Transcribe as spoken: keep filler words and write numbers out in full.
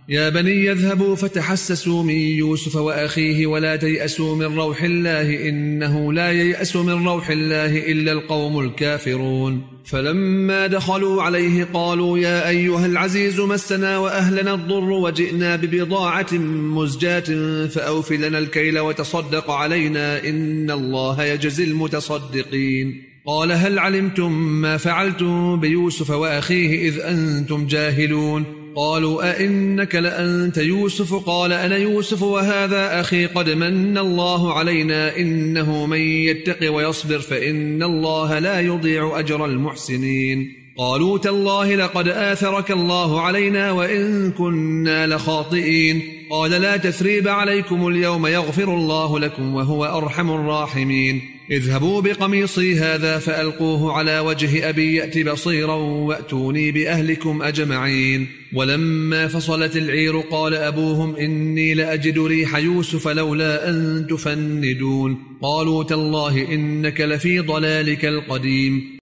يا بني يذهبوا فتحسسوا من يوسف وأخيه ولا تيأسوا من روح الله إنه لا ييأس من روح الله إلا القوم الكافرون. فلما دخلوا عليه قالوا يا أيها العزيز مسنا وأهلنا الضر وجئنا ببضاعة مزجاة فأوف لنا الكيل وتصدق علينا إن الله يجزي المتصدقين. قال هل علمتم ما فعلتم بيوسف وأخيه إذ أنتم جاهلون؟ قالوا أئنك لأنت يوسف؟ قال أنا يوسف وهذا أخي قد من الله علينا إنه من يتق ويصبر فإن الله لا يضيع أجر المحسنين. قالوا تالله لقد آثرك الله علينا وإن كنا لخاطئين. قال لا تثريب عليكم اليوم يغفر الله لكم وهو أرحم الراحمين. اذهبوا بقميصي هذا فألقوه على وجه أبي يأت بصيرا وأتوني بأهلكم أجمعين. ولما فصلت العير قال أبوهم إني لأجد ريح يوسف لولا أن تفندون. قالوا تالله إنك لفي ضلالك القديم.